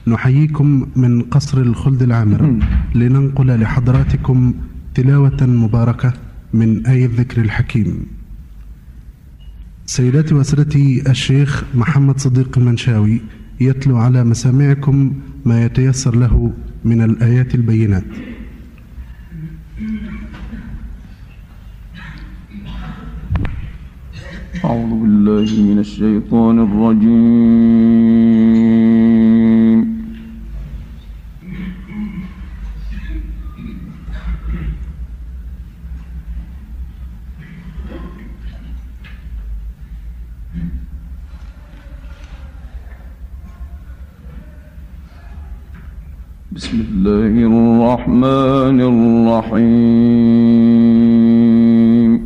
نحييكم من قصر الخلد العامر لننقل لحضراتكم تلاوة مباركة من آية الذكر الحكيم. سيداتي وسادتي، الشيخ محمد صديق المنشاوي يتلو على مسامعكم ما يتيسر له من الآيات البينات. أعوذ بالله من الشيطان الرجيم. بسم الله الرحمن الرحيم.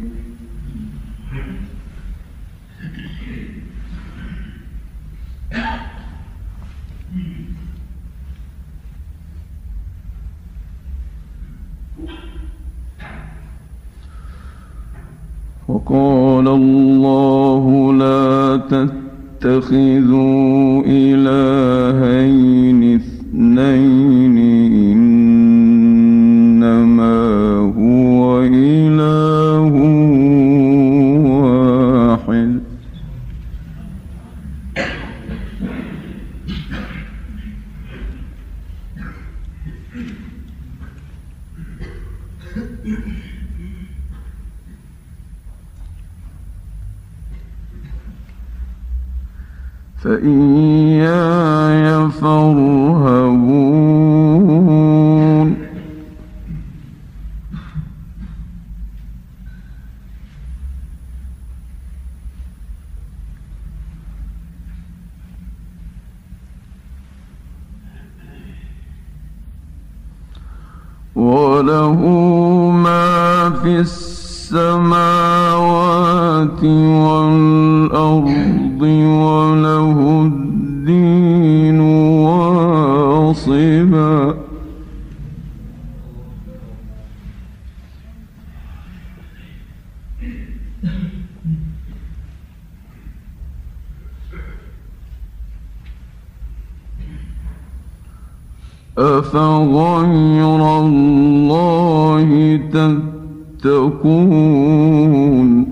وقال الله لا تتخذوا إلهين اثنين إنما هو إله واحد فإياي فارهبون. وله ما في السماوات والأرض وله الدين واصبا. أفغير الله تتقون.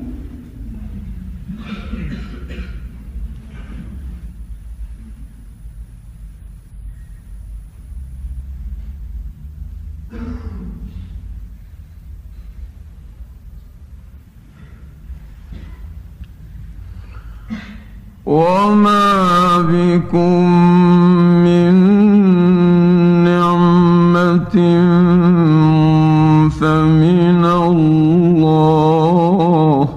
وما بكم من نعمة فمن الله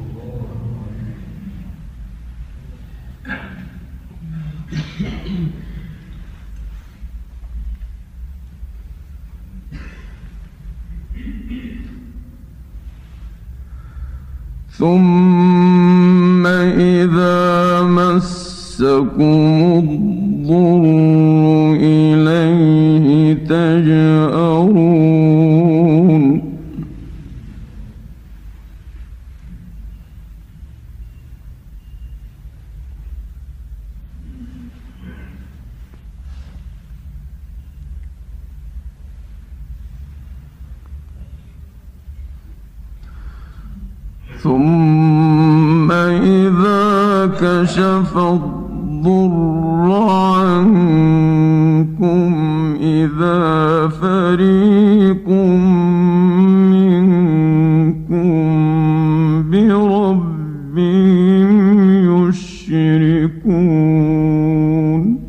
ثم إذا مسكم الضر إليه تجأرون. ثم إذا كشف الضر عنكم إذا فريق منكم بربهم يشركون.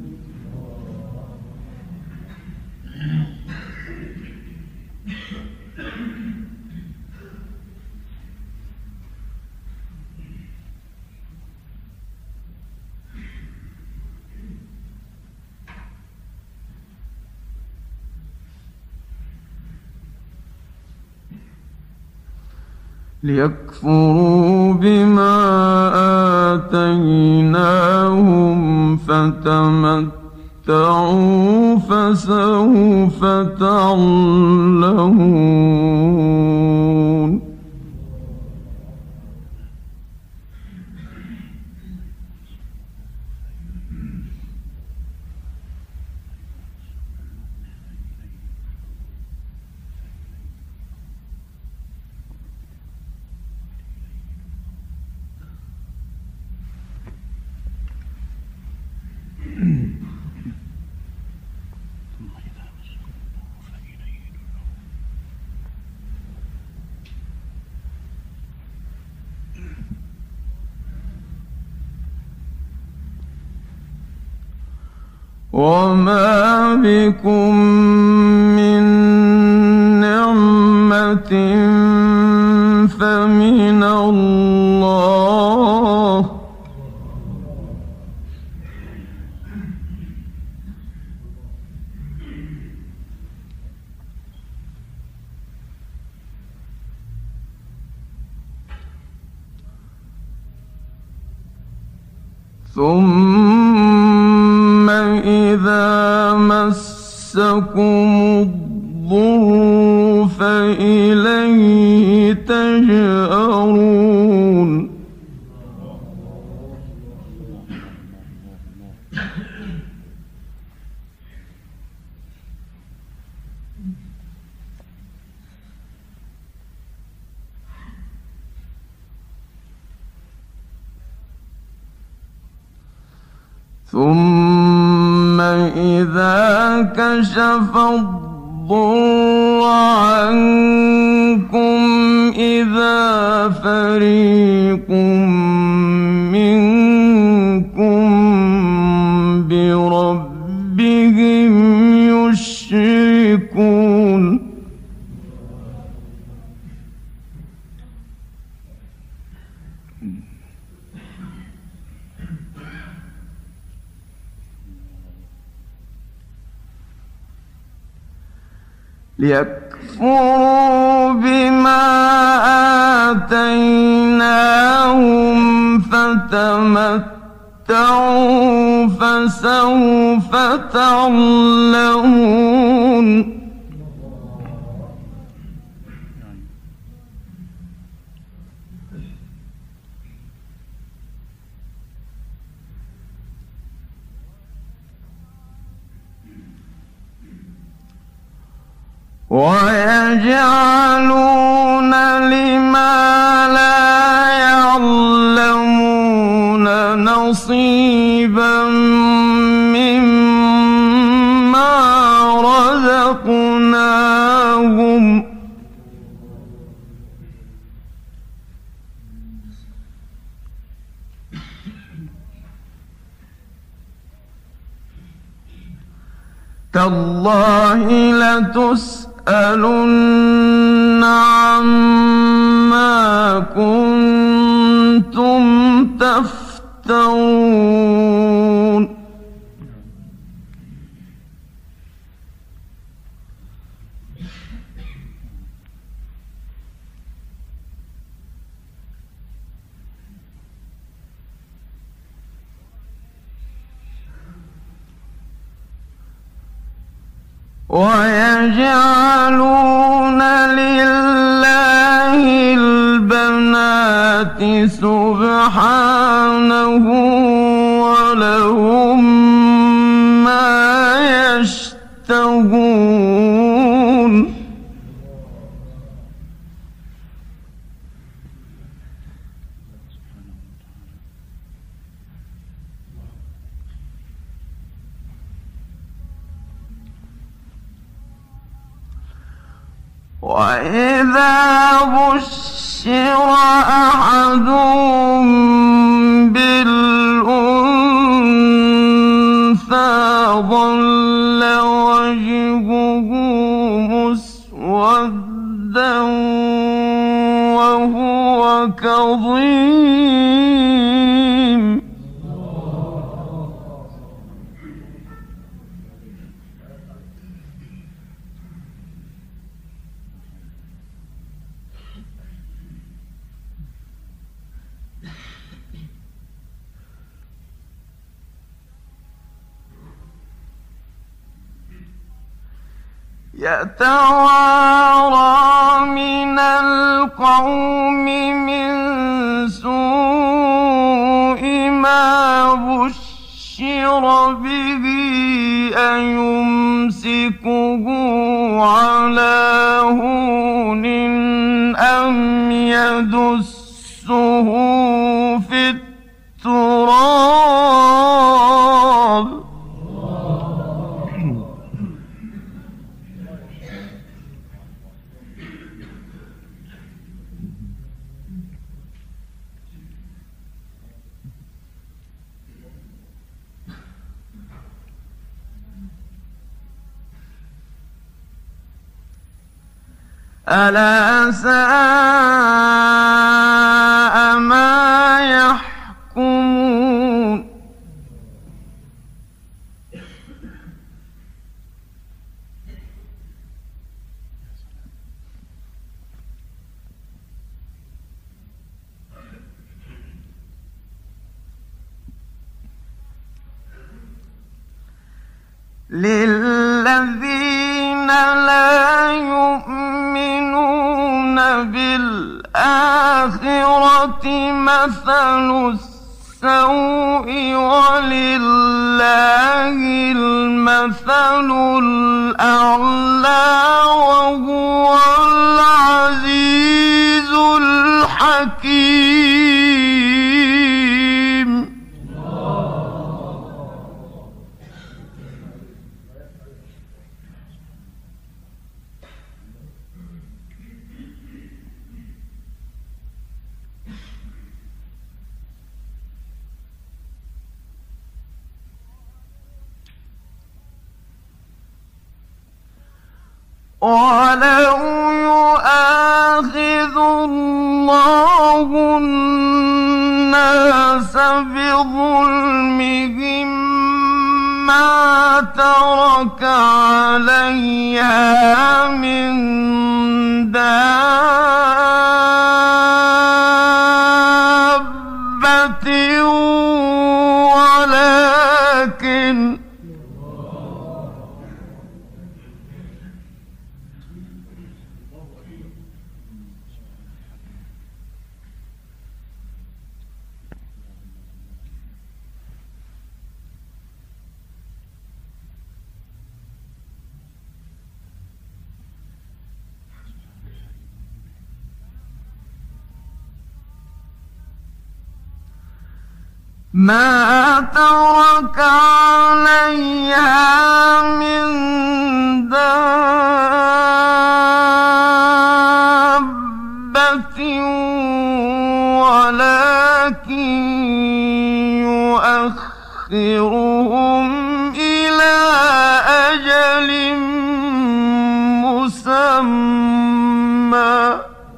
ليكفروا بما آتيناهم فتمتعوا فسوف تعلمون. وما بكم من نعمة فمن الله ثم إذا مسكم الضر فإليه تجأرون ثم إذا كشف الضر عنكم إذا فريق منكم بربهم يشركون ليكفروا بما آتيناهم فتمتعوا فسوف تعلمون ويجعلون لما لا يعلمون نصيبا مما رزقناهم تالله لتسألن عما كنتم تفترون ويجعلون لله البنات سبحانه ولهم ما يشتهون وإذا بشر أحدهم بالأنثى ظل وجهه مسودا وهو كظيم يتوارى من القوم من سوء ما بشر به أيمسكه على هون أم يدسه في التراب ألا ساء ما يحكمون للذين لا يؤمنون بالآخرة مثل السوء ولله المثل الأعلى وهو العزيز الحكيم. ولو يؤاخذ الله الناس بظلمهم ما ترك عليها من دابة ولكن ما ترك عليها من دابة ولكن يؤخرهم إلى أجل مسمى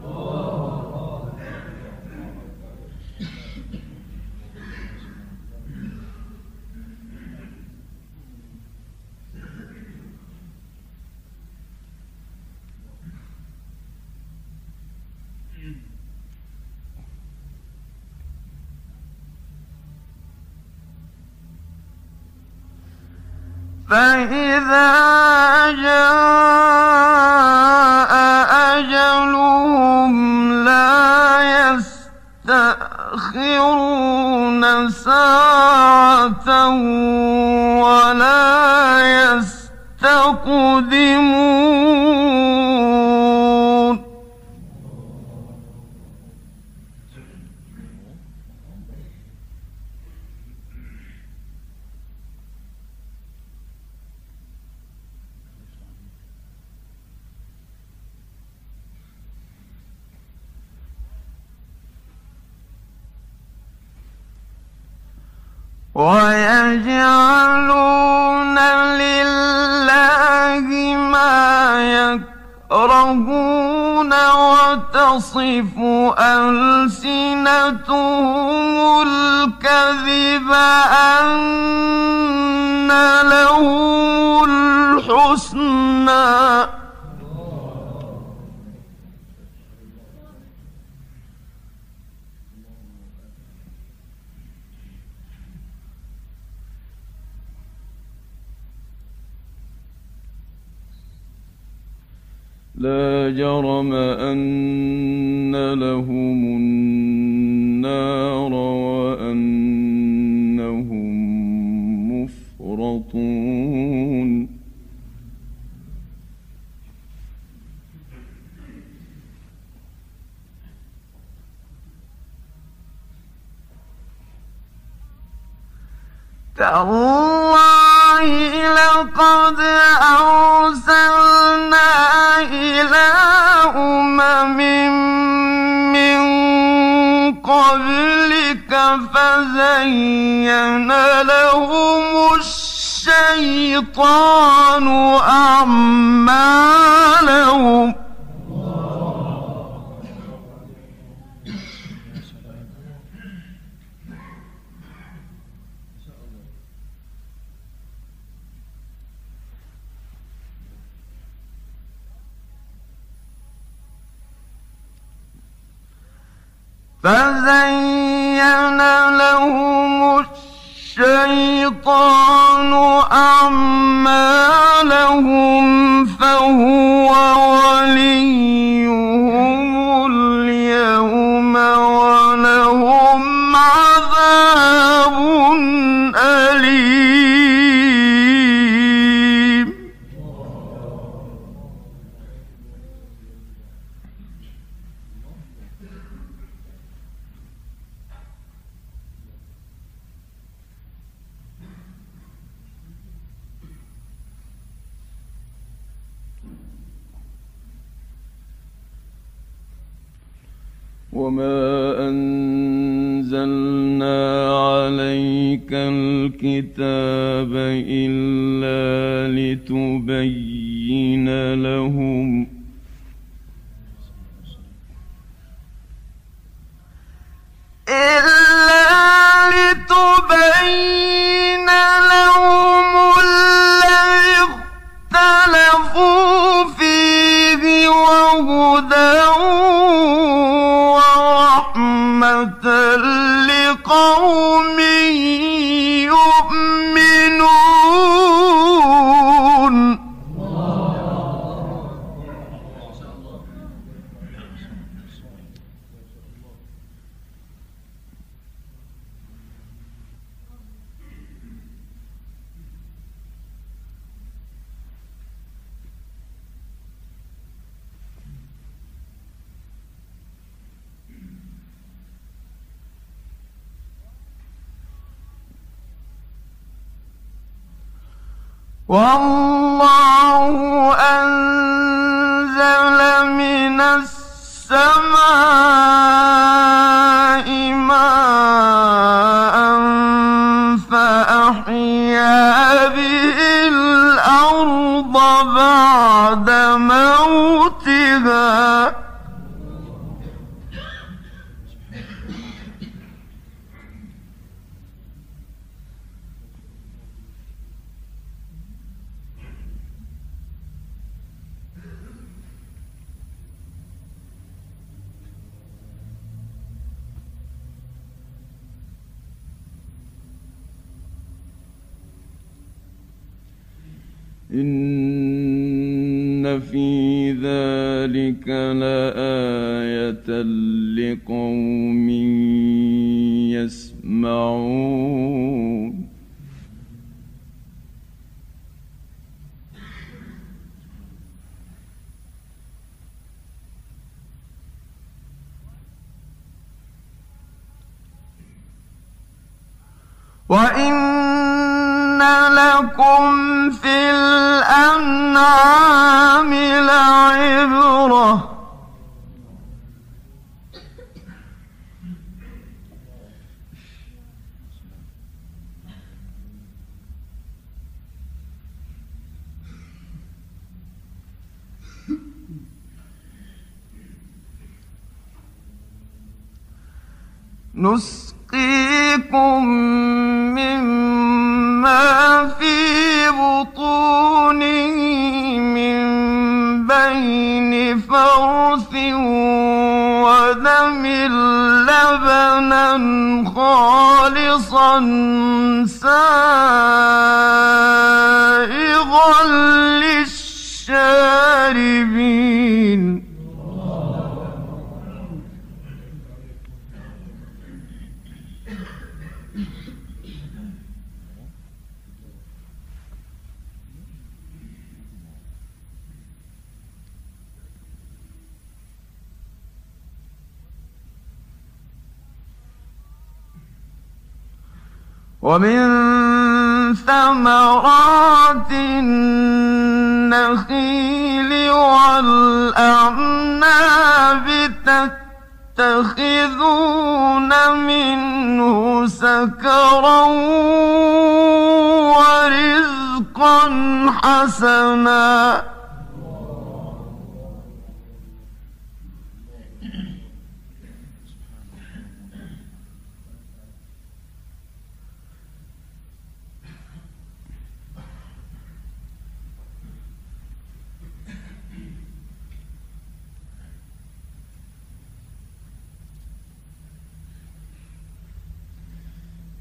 فإذا جاء أجلهم لا يستأخرون ساعة ولا يستقدمون ويجعلون لله ما يكرهون وتصف ألسنتهم الكذب أن لهم الحسنى لا جرم أن لهم النار وأنهم مفرطون تالله لقد أرسلنا إلى أمم من قبلك فزين لهم الشيطان أعمالهم فزين لهم الشيطان أعمالهم فهو وليهم اليوم ولهم عذاب أليم. وما أنزلنا عليك الكتاب إلا لتبين لهم الذي اختلفوا فيه وهدى ورحمة لقوم يؤمنون. والله أنزل من السماء ماء فأحيا به الأرض بعد موتها إن في ذلك لآية لقوم يسمعون. وإن لكم في الأنعام لعبرة نسقيكم مما في بطونه من بين فرث ودم لبنا خالصا سائغا للشاربين. ومن ثمرات النخيل والأعناب تتخذون منه سكرا ورزقا حسنا.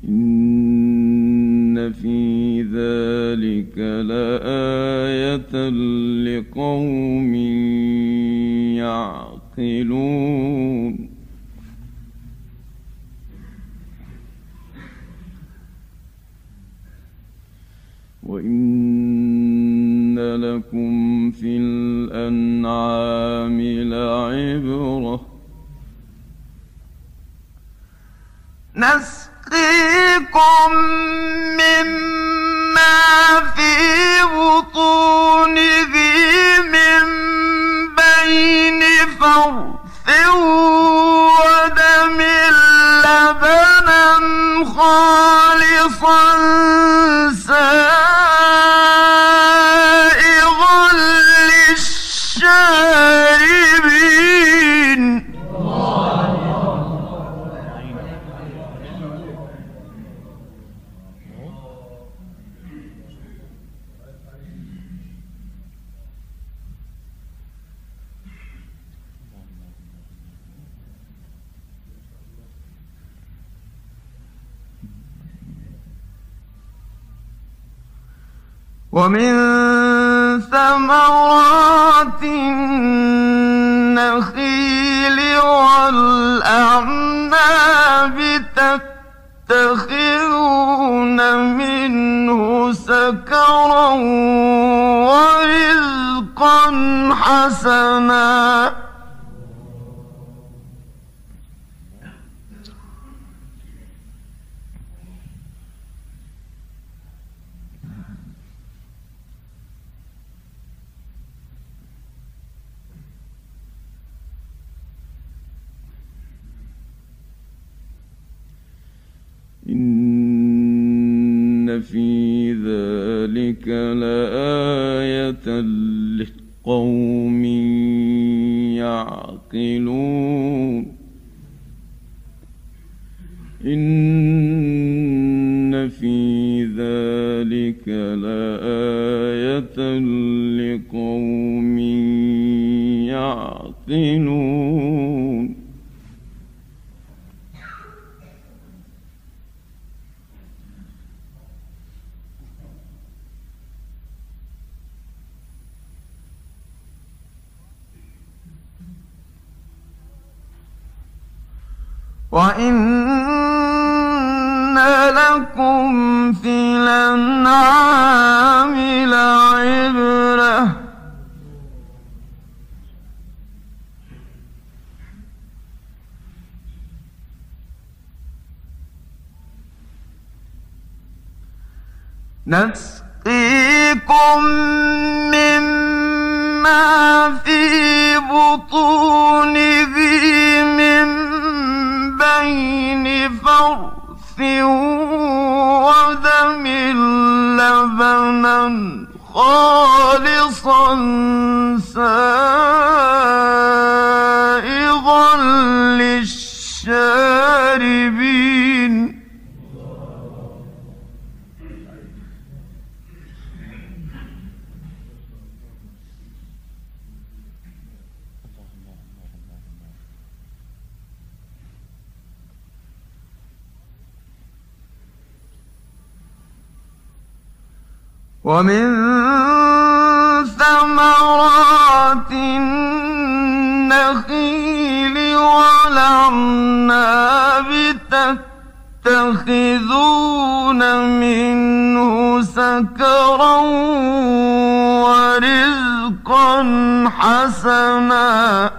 إن في ذلك لآية لقوم يعقلون وإن لكم في الأنعام لعبرة نسقيكم مما في بطونه من بين فرث ودم لبنا خالصا سائغا للشاربين ومن ثمرات النخيل والأعناب تتخذون منه سكرا ورزقا حسنا إن في ذلك لآية لقوم يعقلون إن في ذلك لآية لقوم يعقلون وإن لكم في الأنعام لعبرة نسقيكم مما في بطونه من بين فرث ودم لبنا خالصا سائغا للشاربين ومن ثمرات النخيل والأعناب تتخذون منه سكرا ورزقا حسنا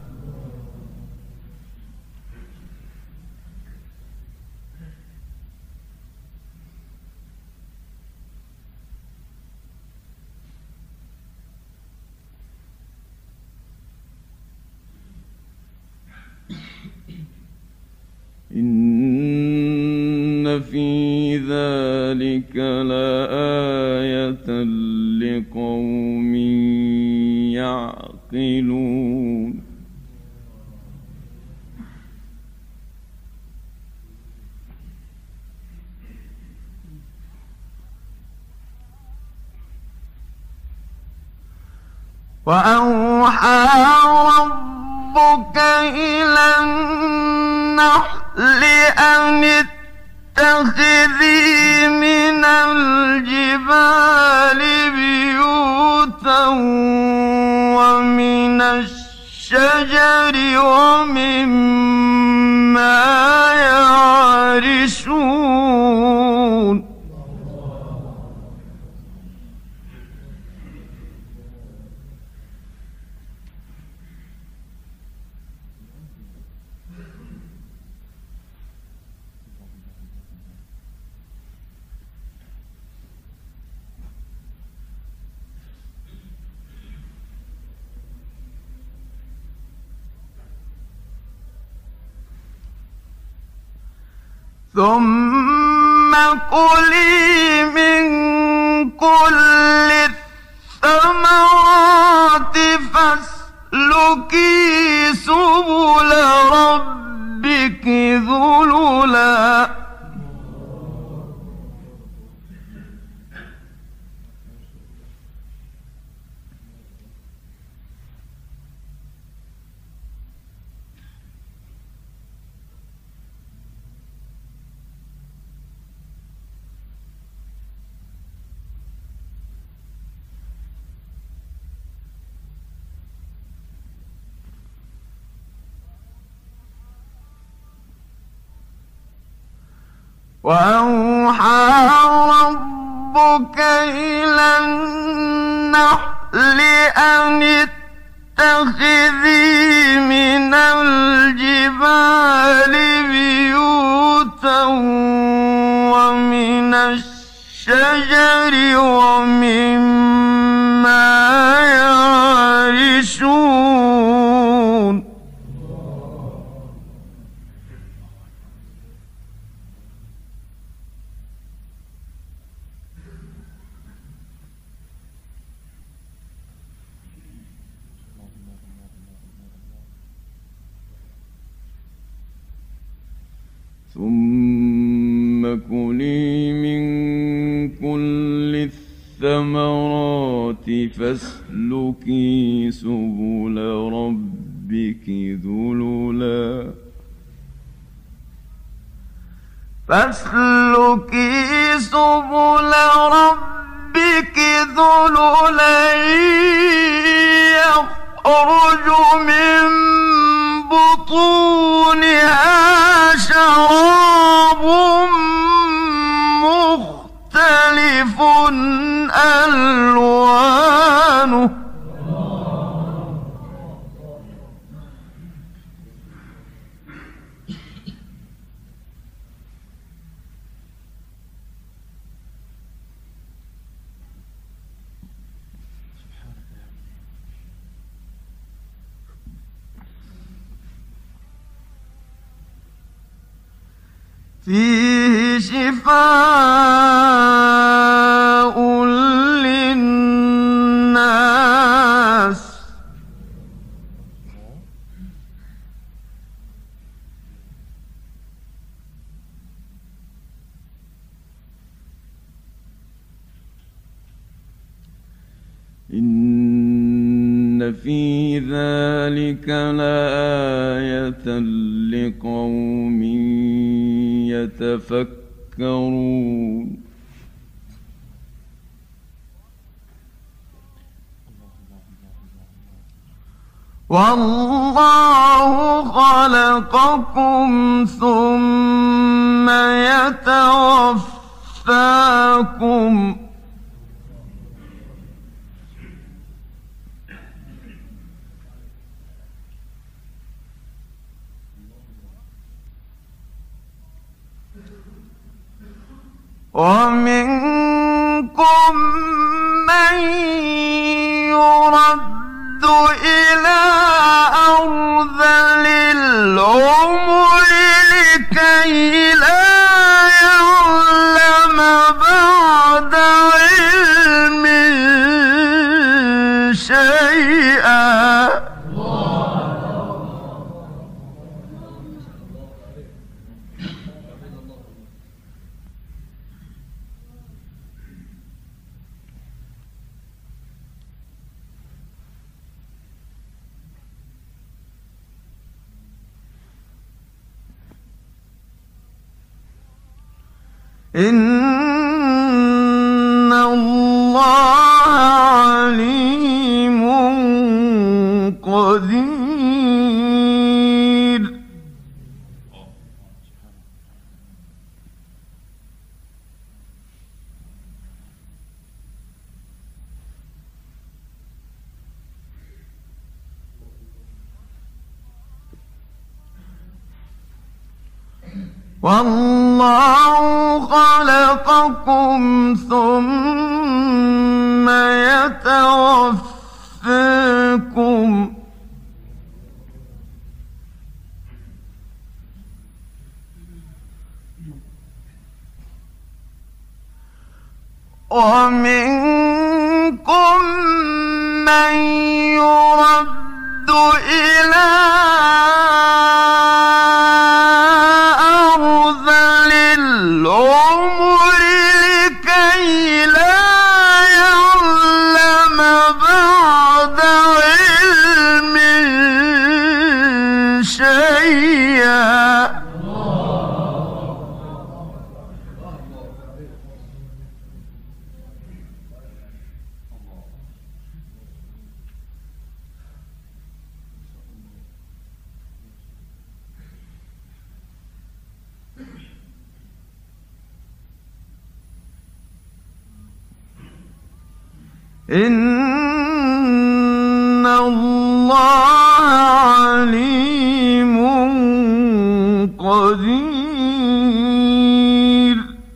إن في ذلك لآية لقوم يعقلون وأوحى ربك إلى النحل أن اتخذي من الجبال بيوتا ومن الشجر ومما يعرشون ثم كلي من كل الثمرات فاسلكي سبل ربك ذللا وأوحى ربك إلى النحل أن اتخذي من الجبال بيوتا ومن الشجر ومما يعرشون ثم كلي من كل الثمرات فاسلكي سبل ربك ذللا يخرج من بطونها شراب مختلف ألوانه فيه شفاء للناس إن في ذلك لآية لقوم يتفكرون والله خلقكم ثم يتوفاكم ومنكم من يرد إلى أرذل العمر لكي لا يعلم بعد علم شيئا إن الله عليم قدير. والله خلقكم ثم يتوفاكم ومنكم من يرد إلى أرذل العمر لكي لا يعلم بعد علم شيئا. إن الله عليم قدير.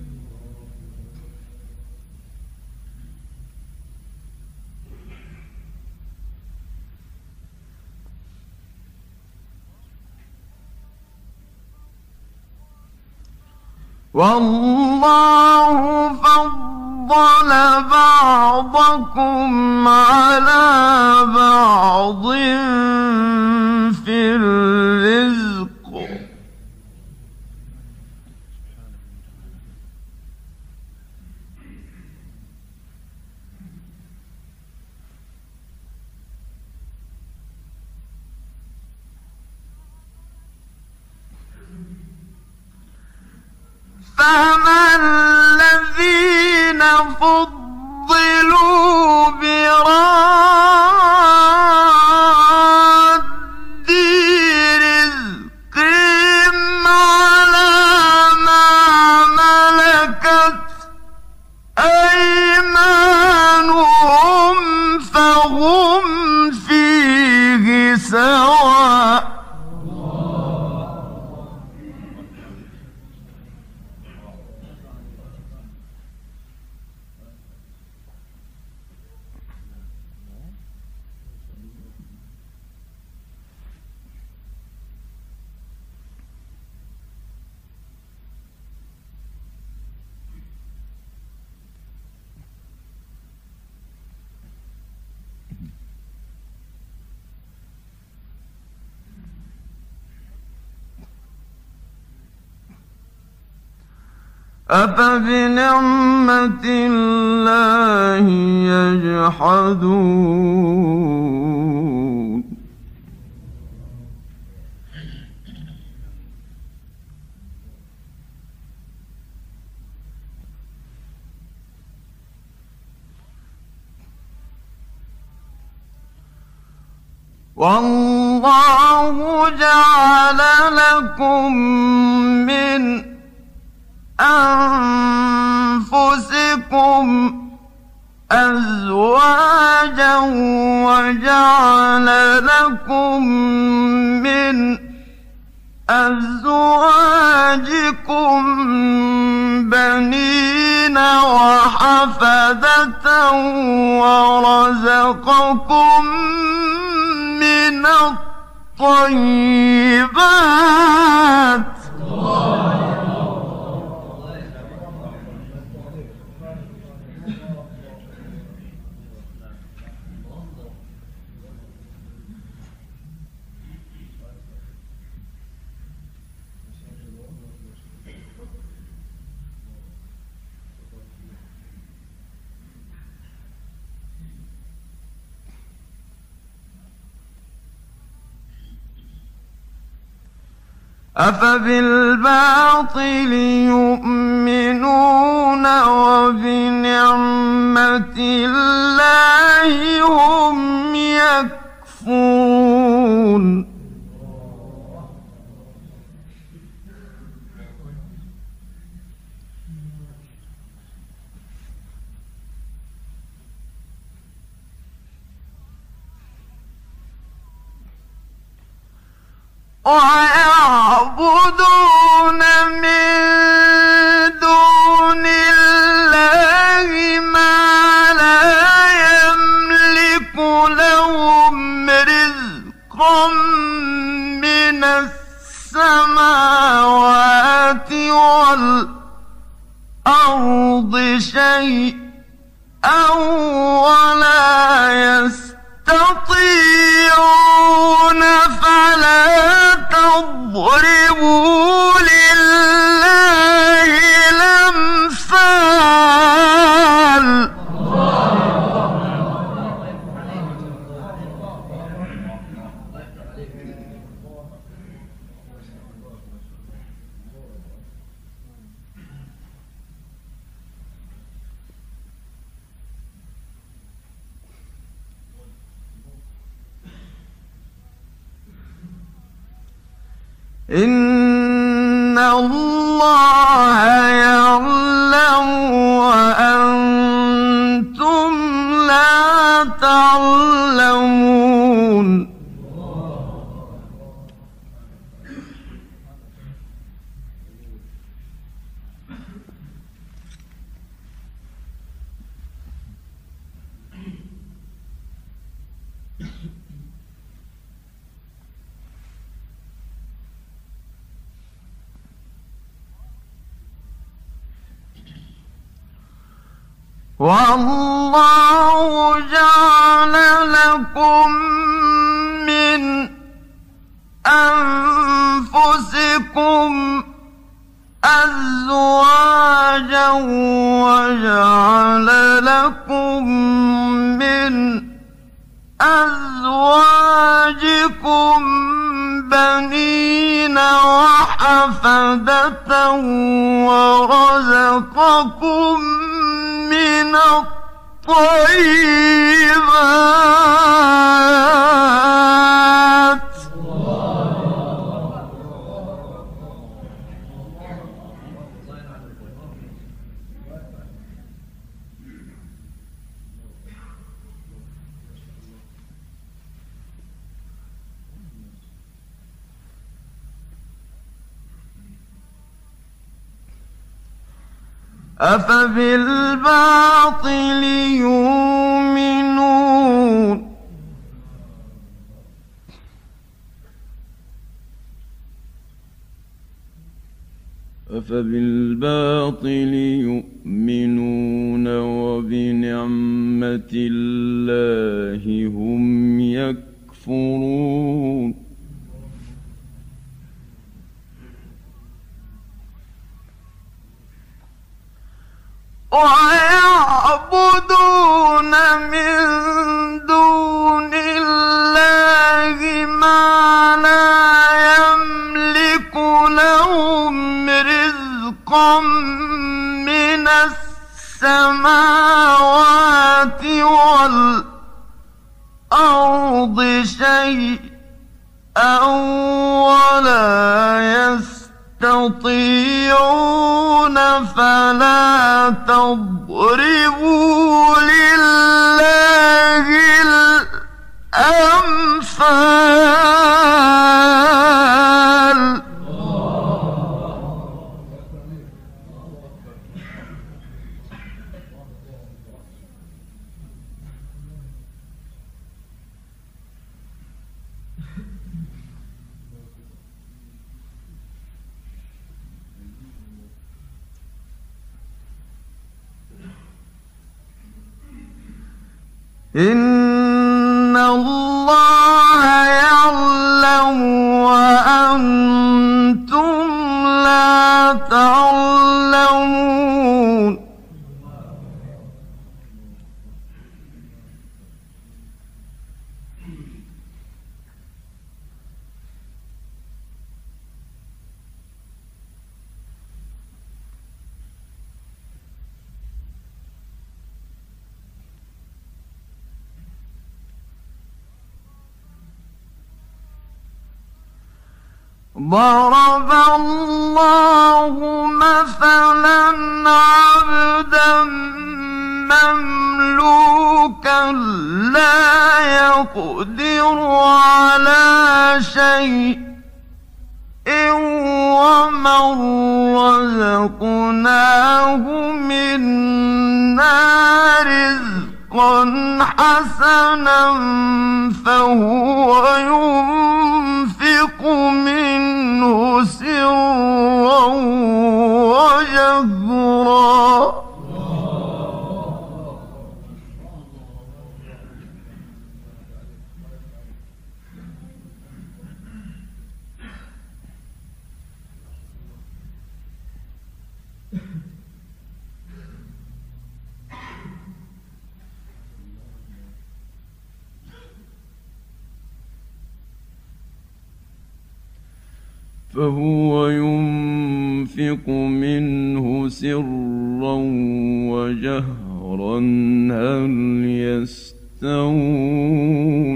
والله فضل بعضكم على بعض في الرزق فما الذين فضلوا براد رزقهم على ما ملكت أيمانهم فهم فيه سواء. أفبنعمة الله يجحدون. والله جعل لكم من أنفسكم أزواجا وجعل لكم من أزواجكم بنين وحفدة ورزقكم من الطيبات. أفبالباطل يؤمنون وبنعمة الله هم يكفرون ويعبدون من دون الله ما لا يملك لهم رزقا من السماوات والأرض شيئا ولا يستطيعون فلا تضربوا لله الأمثال إن الله يعلم وأنتم لا تعلمون والله جعل لكم من أنفسكم أزواجا وجعل لكم من أزواجكم بنين وحفدة ورزقكم من الطيبات أفبالباطل يؤمنون أفبالباطل يؤمنون وبنعمة الله هم يكفرون ويعبدون من دون الله ما لا يملك لهم رزقا من السماوات والأرض شيئا ولا يستطيعون فلا تضربوا لله الأمثال إن الله يعلم وأنتم لا تعلمون ضرب الله مثلا عبدا مملوكا لا يقدر على شيء ومن رزقناه منا رزقا حسنا فهو ينفق منه سرا وجهرا فهو ينفق منه سرا وجهرا هل يستوون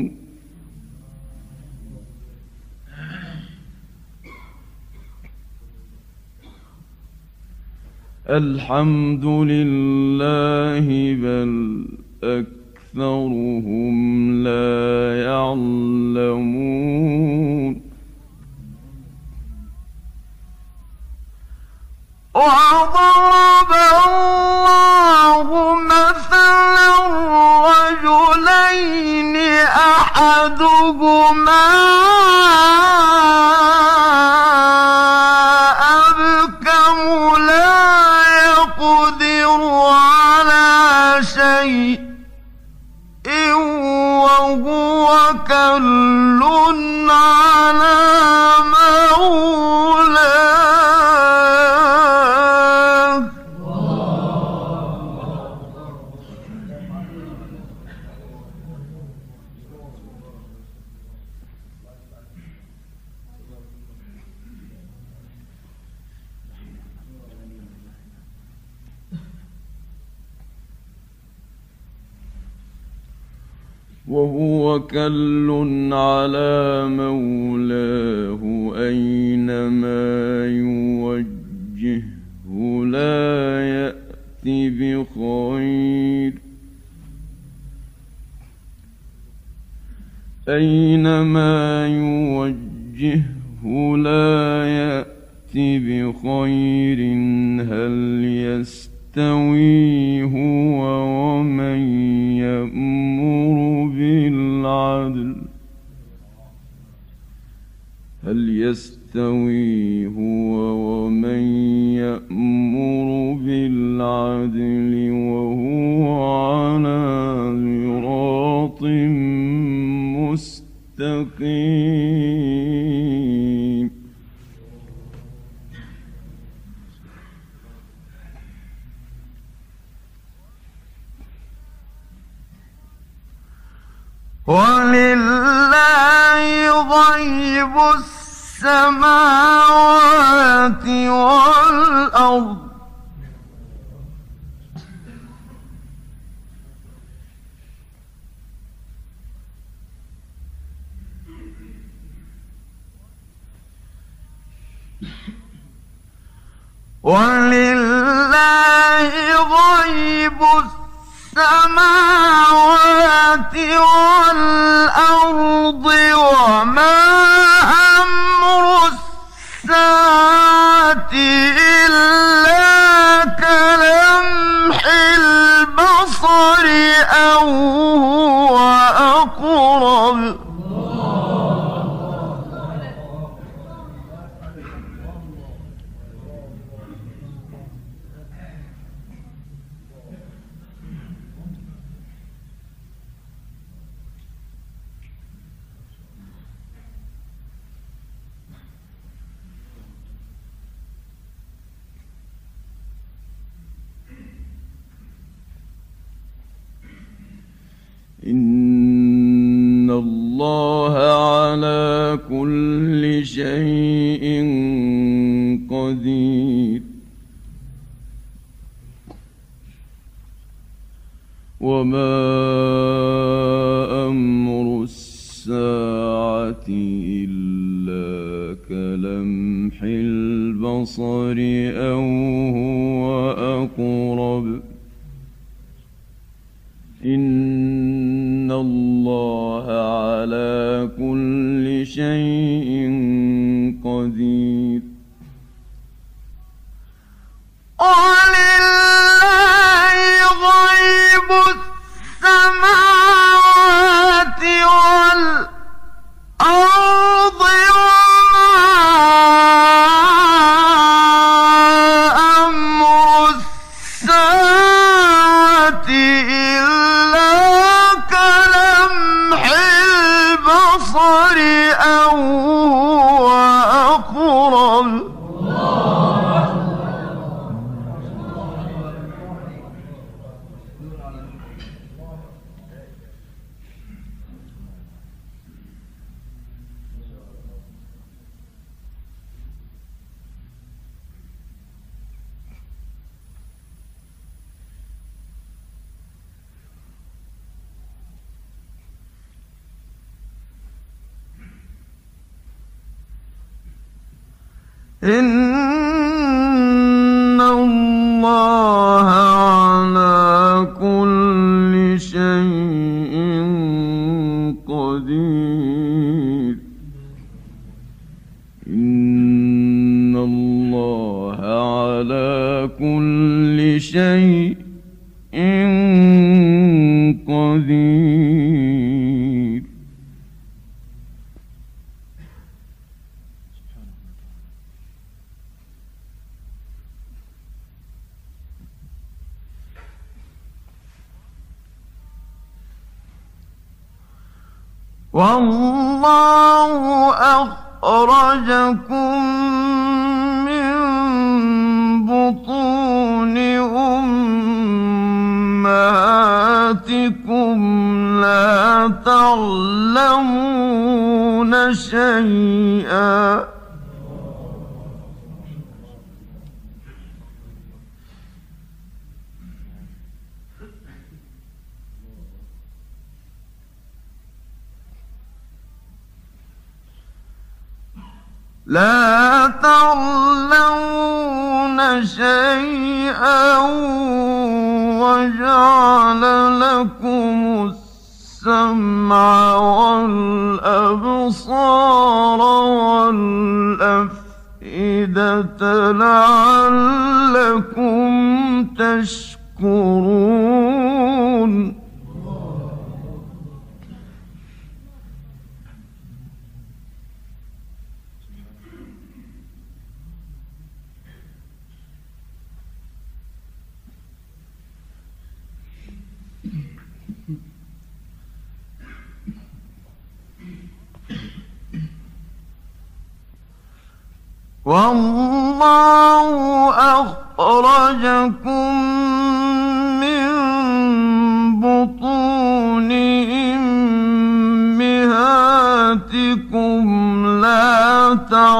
الحمد لله بل أكثرهم لا يعلمون وضرب الله مثلا رجلين أحدهما أبكم لا يقدر على شيء وهو كل على وهو كل على مولاه أينما يوجهه لا يأتي بخير أينما يوجهه لا يأتي بخير هل يستوي هو ومن يأمر بالعدل هل يستوي هو ومن يأمر بالعدل وهو على صراط مستقيم ولله غيب السماوات والأرض ولله غيب السماوات والأرض وما أمر الساعة إلا كلمح البصر أو هو أقرب إن الله على كل شيء قدير وما أمر الساعة إلا كلام أو هو أقرب إن الله على كل شيء قدير ولله غيب السماوات والأرض وما أمر الساعة إلا كلمح البصر أو هو أقرب إن الله على كل شيء قدير إن الله على كل شيء قدير والله أخرجكم من بطون أمهاتكم لا تعلمون شيئا وجعل لكم السمع والأبصار والأفئدة لعلكم تشكرون والله أخرجكم من بطون أمهاتكم لا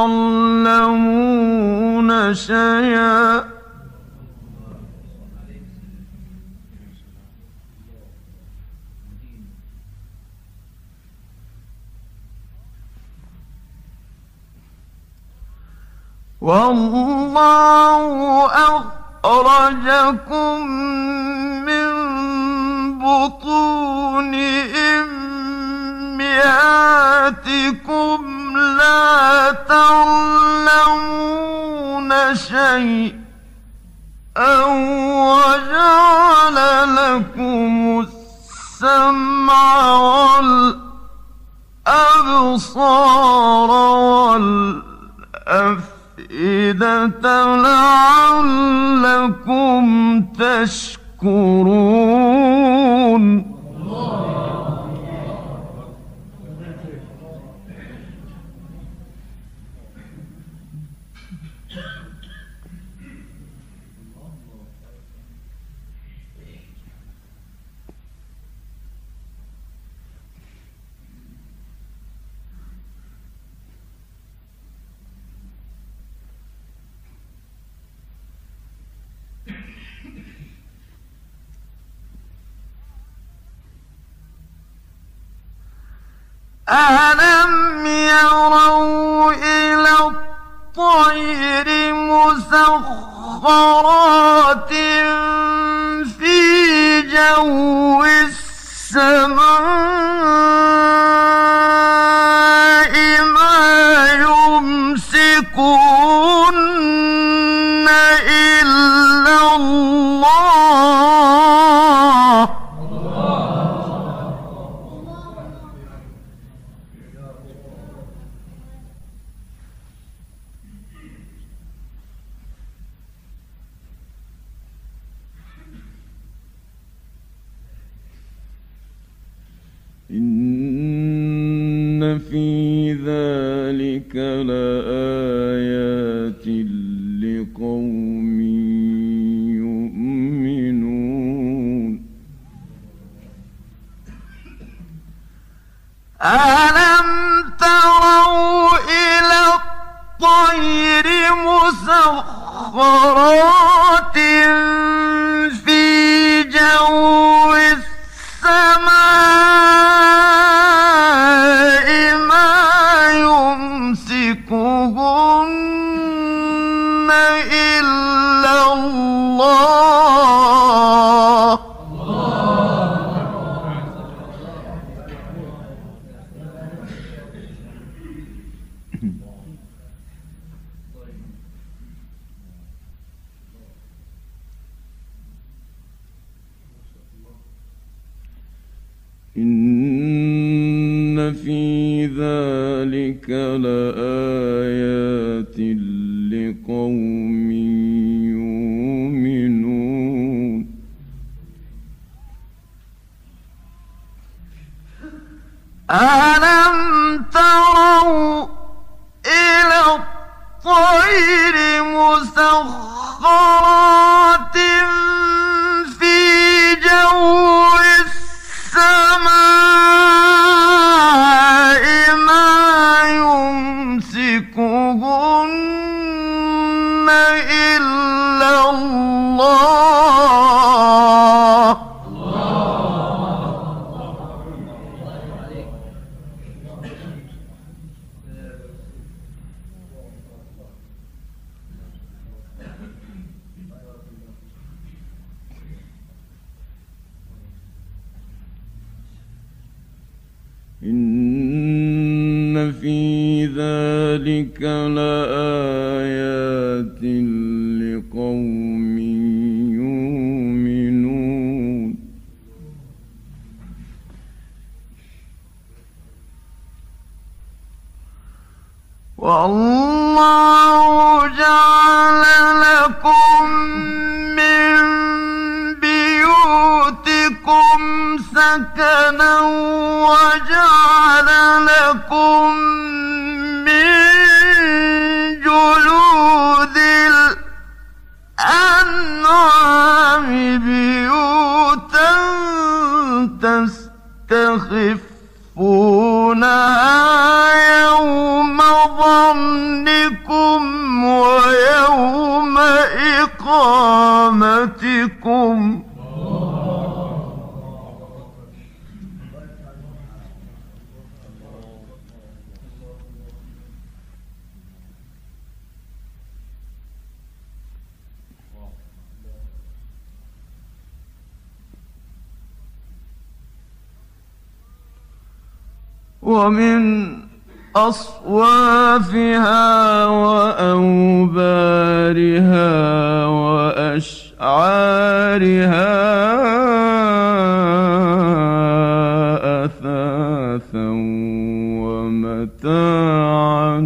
تعلمون شيئا والله أخرجكم من بطون أمهاتكم لا تعلمون شيئا وجعل لكم السمع والأبصار والأفئدة لعلكم تشكرون ألم يروا إلى الطير مسبحات مسخرات في جو السماء ما يمسكون إلا الله إن في ذلك لآيات لقوم يؤمنون ألم تروا إلى الطير مسخرات في جو السماء ما يمسكهن إلا الله إن في ذلك لآيات لقوم يؤمنون ألم تروا إلى الطير مسخرات في جو السماء ما يمسكهن إلا الله إن في ذلك لآيات لقوم يؤمنون والله جعل لكم من بيوتكم سكنا وجعل لكم من جلود الأنعام بيوتا تستخفونها يوم ظنكم ويوم إقامتكم ومن أصوافها وأوبارها وأشعارها أثاثا ومتاعا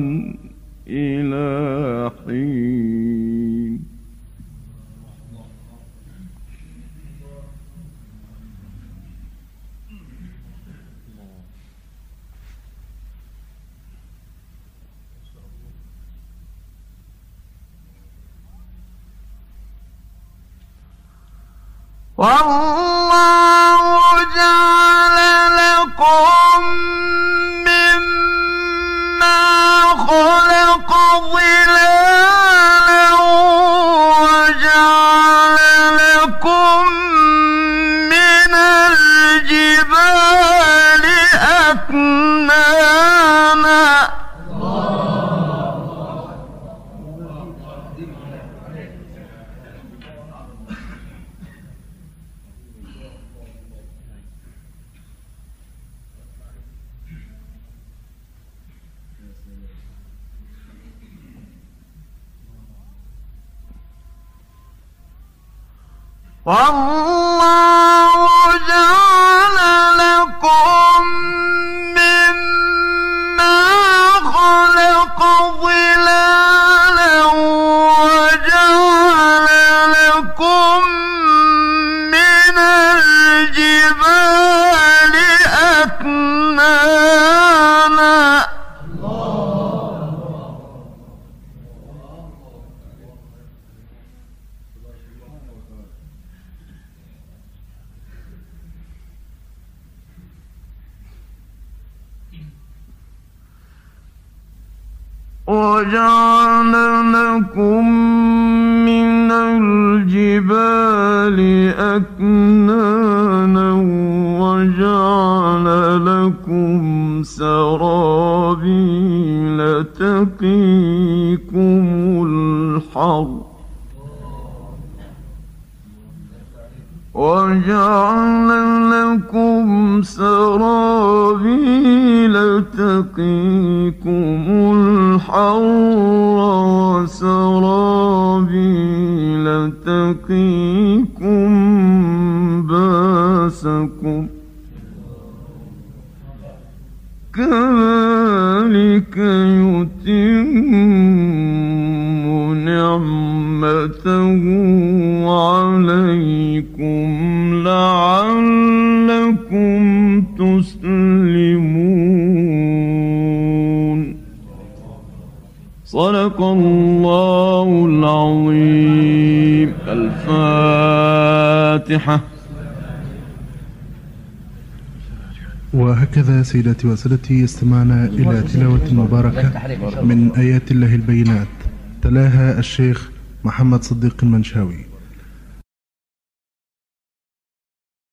إلى حين والله جعل لكم مما خلق ظلالا وجعل لكم من الجبال أكنانا والله جعل لكم مما خلق ظلالا وجعل لكم من الجبال أكنانا وجعل لكم من الجبال أكنانا وجعل لكم سرابيل تقيكم الحر وجعل لكم سرابيل تقيكم الحر وسرابيل تقيكم باسكم كذلك يتم نعمته عليكم لعلكم تسلمون. صدق الله العظيم. الفاتحة. وهكذا سيداتي وسادتي استمعنا إلى تلاوة مباركة من آيات الله البينات، تلاها الشيخ محمد صديق المنشاوي.